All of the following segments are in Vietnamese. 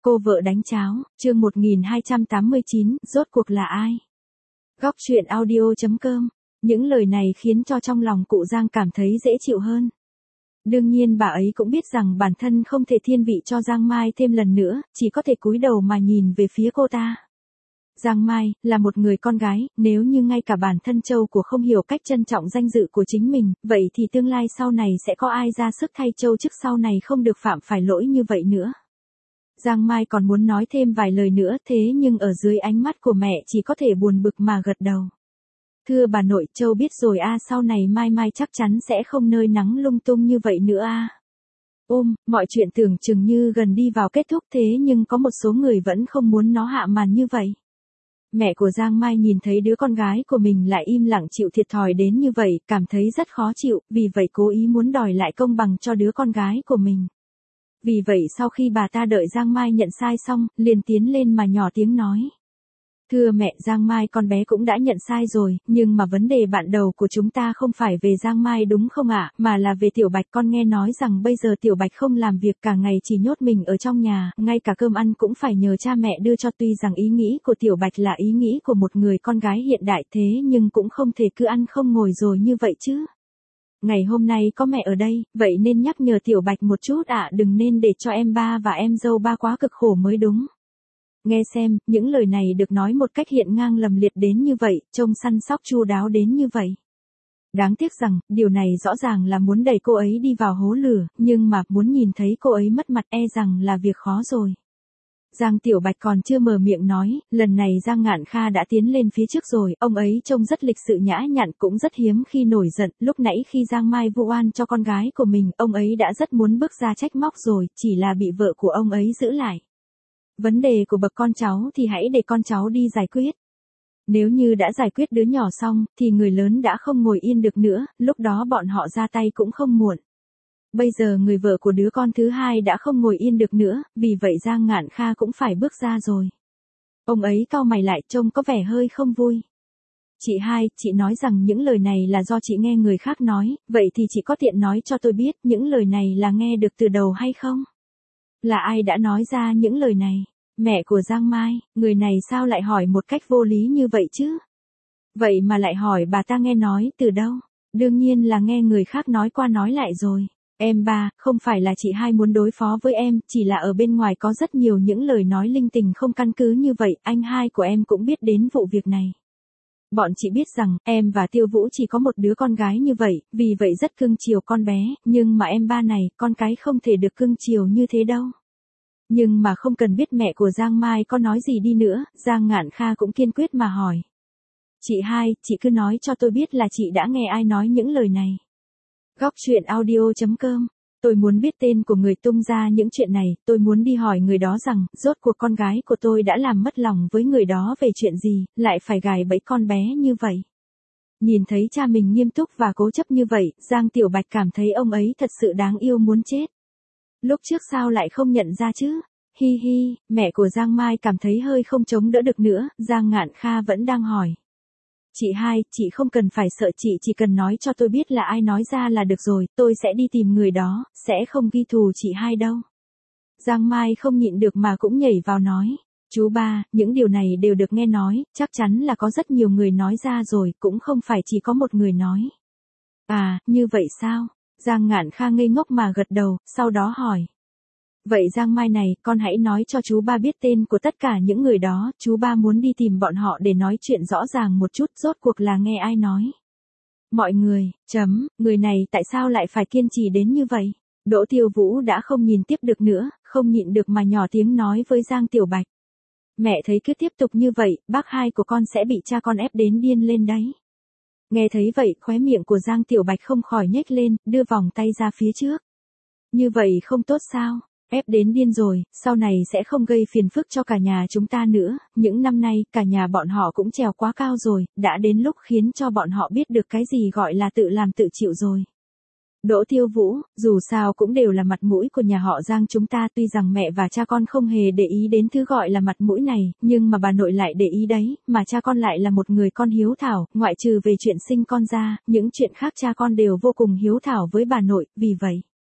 Cô vợ đánh cháo, chương 1289, rốt cuộc là ai? Góc truyện audio.com. Những lời này khiến cho trong lòng cụ Giang cảm thấy dễ chịu hơn. Đương nhiên bà ấy cũng biết rằng bản thân không thể thiên vị cho Giang Mai thêm lần nữa, chỉ có thể cúi đầu mà nhìn về phía cô ta. Giang Mai, là một người con gái, nếu như ngay cả bản thân Châu của không hiểu cách trân trọng danh dự của chính mình, vậy thì tương lai sau này sẽ có ai ra sức thay Châu trước sau này không được phạm phải lỗi như vậy nữa. Giang Mai còn muốn nói thêm vài lời nữa thế nhưng ở dưới ánh mắt của mẹ chỉ có thể buồn bực mà gật đầu. Thưa bà nội, Châu biết rồi sau này Mai Mai chắc chắn sẽ không nơi nắng lung tung như vậy nữa mọi chuyện tưởng chừng như gần đi vào kết thúc thế nhưng có một số người vẫn không muốn nó hạ màn như vậy. Mẹ của Giang Mai nhìn thấy đứa con gái của mình lại im lặng chịu thiệt thòi đến như vậy, cảm thấy rất khó chịu, vì vậy cố ý muốn đòi lại công bằng cho đứa con gái của mình. Vì vậy sau khi bà ta đợi Giang Mai nhận sai xong, liền tiến lên mà nhỏ tiếng nói. Thưa mẹ, Giang Mai con bé cũng đã nhận sai rồi, nhưng mà vấn đề ban đầu của chúng ta không phải về Giang Mai đúng không ạ, mà là về Tiểu Bạch. Con nghe nói rằng bây giờ Tiểu Bạch không làm việc cả ngày chỉ nhốt mình ở trong nhà, ngay cả cơm ăn cũng phải nhờ cha mẹ đưa cho. Tuy rằng ý nghĩ của Tiểu Bạch là ý nghĩ của một người con gái hiện đại thế nhưng cũng không thể cứ ăn không ngồi rồi như vậy chứ. Ngày hôm nay có mẹ ở đây, vậy nên nhắc nhở Tiểu Bạch một chút đừng nên để cho em ba và em dâu ba quá cực khổ mới đúng. Nghe xem, những lời này được nói một cách hiện ngang lầm liệt đến như vậy, trông săn sóc chu đáo đến như vậy. Đáng tiếc rằng, điều này rõ ràng là muốn đẩy cô ấy đi vào hố lửa, nhưng mà muốn nhìn thấy cô ấy mất mặt rằng là việc khó rồi. Giang Tiểu Bạch còn chưa mở miệng nói, lần này Giang Ngạn Kha đã tiến lên phía trước rồi, ông ấy trông rất lịch sự nhã nhặn cũng rất hiếm khi nổi giận, lúc nãy khi Giang Mai vu oan cho con gái của mình, ông ấy đã rất muốn bước ra trách móc rồi, chỉ là bị vợ của ông ấy giữ lại. Vấn đề của bậc con cháu thì hãy để con cháu đi giải quyết. Nếu như đã giải quyết đứa nhỏ xong, thì người lớn đã không ngồi yên được nữa, lúc đó bọn họ ra tay cũng không muộn. Bây giờ người vợ của đứa con thứ hai đã không ngồi yên được nữa, vì vậy Giang Ngạn Kha cũng phải bước ra rồi. Ông ấy cau mày lại trông có vẻ hơi không vui. Chị hai, chị nói rằng những lời này là do chị nghe người khác nói, vậy thì chị có tiện nói cho tôi biết những lời này là nghe được từ đầu hay không? Là ai đã nói ra những lời này? Mẹ của Giang Mai, người này sao lại hỏi một cách vô lý như vậy chứ? Vậy mà lại hỏi bà ta nghe nói từ đâu? Đương nhiên là nghe người khác nói qua nói lại rồi. Em ba, không phải là chị hai muốn đối phó với em, chỉ là ở bên ngoài có rất nhiều những lời nói linh tinh không căn cứ như vậy, anh hai của em cũng biết đến vụ việc này. Bọn chị biết rằng, em và Tiêu Vũ chỉ có một đứa con gái như vậy, vì vậy rất cưng chiều con bé, nhưng mà em ba này, con cái không thể được cưng chiều như thế đâu. Nhưng mà không cần biết mẹ của Giang Mai có nói gì đi nữa, Giang Ngạn Kha cũng kiên quyết mà hỏi. Chị hai, chị cứ nói cho tôi biết là chị đã nghe ai nói những lời này. Góc truyện audio.com. Tôi muốn biết tên của người tung ra những chuyện này, tôi muốn đi hỏi người đó rằng, rốt cuộc con gái của tôi đã làm mất lòng với người đó về chuyện gì, lại phải gài bẫy con bé như vậy. Nhìn thấy cha mình nghiêm túc và cố chấp như vậy, Giang Tiểu Bạch cảm thấy ông ấy thật sự đáng yêu muốn chết. Lúc trước sao lại không nhận ra chứ? Hi hi, mẹ của Giang Mai cảm thấy hơi không chống đỡ được nữa, Giang Ngạn Kha vẫn đang hỏi. Chị hai, chị không cần phải sợ, chị chỉ cần nói cho tôi biết là ai nói ra là được rồi, tôi sẽ đi tìm người đó, sẽ không ghi thù chị hai đâu. Giang Mai không nhịn được mà cũng nhảy vào nói. Chú ba, những điều này đều được nghe nói, chắc chắn là có rất nhiều người nói ra rồi, cũng không phải chỉ có một người nói. Như vậy sao? Giang Ngạn Kha ngây ngốc mà gật đầu, sau đó hỏi. Vậy Giang Mai này, con hãy nói cho chú ba biết tên của tất cả những người đó, chú ba muốn đi tìm bọn họ để nói chuyện rõ ràng một chút, rốt cuộc là nghe ai nói. Mọi người, người này tại sao lại phải kiên trì đến như vậy? Đỗ Tiêu Vũ đã không nhìn tiếp được nữa, không nhịn được mà nhỏ tiếng nói với Giang Tiểu Bạch. Mẹ thấy cứ tiếp tục như vậy, bác hai của con sẽ bị cha con ép đến điên lên đấy. Nghe thấy vậy, khóe miệng của Giang Tiểu Bạch không khỏi nhếch lên, đưa vòng tay ra phía trước. Như vậy không tốt sao? Ép đến điên rồi, sau này sẽ không gây phiền phức cho cả nhà chúng ta nữa, những năm nay, cả nhà bọn họ cũng trèo quá cao rồi, đã đến lúc khiến cho bọn họ biết được cái gì gọi là tự làm tự chịu rồi. Đỗ Tiêu Vũ, dù sao cũng đều là mặt mũi của nhà họ Giang chúng ta, tuy rằng mẹ và cha con không hề để ý đến thứ gọi là mặt mũi này, nhưng mà bà nội lại để ý đấy, mà cha con lại là một người con hiếu thảo, ngoại trừ về chuyện sinh con ra, những chuyện khác cha con đều vô cùng hiếu thảo với bà nội, vì vậy.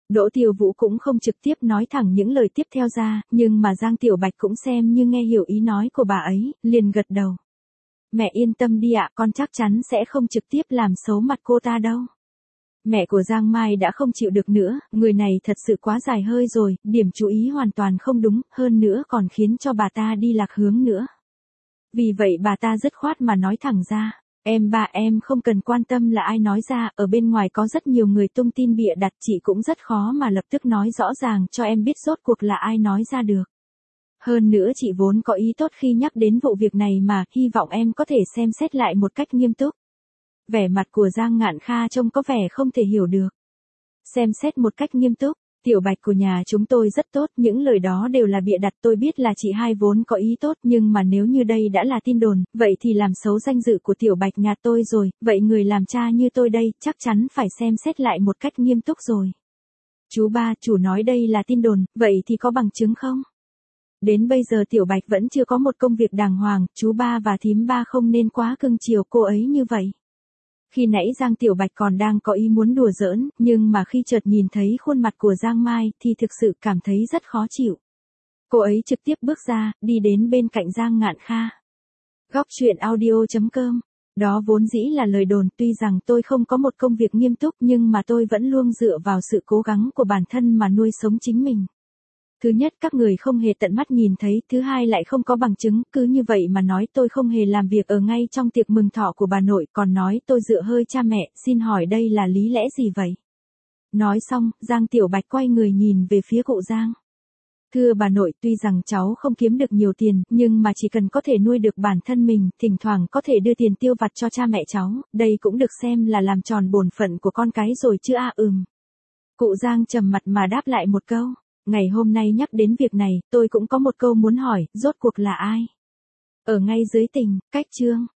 Đỗ Tiểu Vũ cũng không trực tiếp nói thẳng những lời tiếp theo ra, nhưng mà Giang Tiểu Bạch cũng xem như nghe hiểu ý nói của bà ấy, liền gật đầu. Mẹ yên tâm đi ạ, con chắc chắn sẽ không trực tiếp làm xấu mặt cô ta đâu. Mẹ của Giang Mai đã không chịu được nữa, người này thật sự quá dài hơi rồi, điểm chú ý hoàn toàn không đúng, hơn nữa còn khiến cho bà ta đi lạc hướng nữa. Vì vậy bà ta dứt khoát mà nói thẳng ra, em không cần quan tâm là ai nói ra, ở bên ngoài có rất nhiều người tung tin bịa đặt, chị cũng rất khó mà lập tức nói rõ ràng cho em biết rốt cuộc là ai nói ra được. Hơn nữa chị vốn có ý tốt khi nhắc đến vụ việc này mà, hy vọng em có thể xem xét lại một cách nghiêm túc. Vẻ mặt của Giang Ngạn Kha trông có vẻ không thể hiểu được. Xem xét một cách nghiêm túc, Tiểu Bạch của nhà chúng tôi rất tốt, những lời đó đều là bịa đặt, tôi biết là chị hai vốn có ý tốt, nhưng mà nếu như đây đã là tin đồn, vậy thì làm xấu danh dự của Tiểu Bạch nhà tôi rồi, vậy người làm cha như tôi đây, chắc chắn phải xem xét lại một cách nghiêm túc rồi. Chú ba, chủ nói đây là tin đồn, vậy thì có bằng chứng không? Đến bây giờ Tiểu Bạch vẫn chưa có một công việc đàng hoàng, chú ba và thím ba không nên quá cưng chiều cô ấy như vậy. Khi nãy Giang Tiểu Bạch còn đang có ý muốn đùa giỡn, nhưng mà khi chợt nhìn thấy khuôn mặt của Giang Mai thì thực sự cảm thấy rất khó chịu. Cô ấy trực tiếp bước ra, đi đến bên cạnh Giang Ngạn Kha. Góc truyện audio.com. Đó vốn dĩ là lời đồn, tuy rằng tôi không có một công việc nghiêm túc nhưng mà tôi vẫn luôn dựa vào sự cố gắng của bản thân mà nuôi sống chính mình. Thứ nhất, các người không hề tận mắt nhìn thấy, thứ hai lại không có bằng chứng, cứ như vậy mà nói tôi không hề làm việc ở ngay trong tiệc mừng thọ của bà nội, còn nói tôi dựa hơi cha mẹ, xin hỏi đây là lý lẽ gì vậy? Nói xong, Giang Tiểu Bạch quay người nhìn về phía cụ Giang. Thưa bà nội, tuy rằng cháu không kiếm được nhiều tiền, nhưng mà chỉ cần có thể nuôi được bản thân mình, thỉnh thoảng có thể đưa tiền tiêu vặt cho cha mẹ cháu, đây cũng được xem là làm tròn bổn phận của con cái rồi chứ a. Cụ Giang trầm mặt mà đáp lại một câu. Ngày hôm nay nhắc đến việc này, tôi cũng có một câu muốn hỏi, rốt cuộc là ai? Ở ngay dưới tình, cách chương.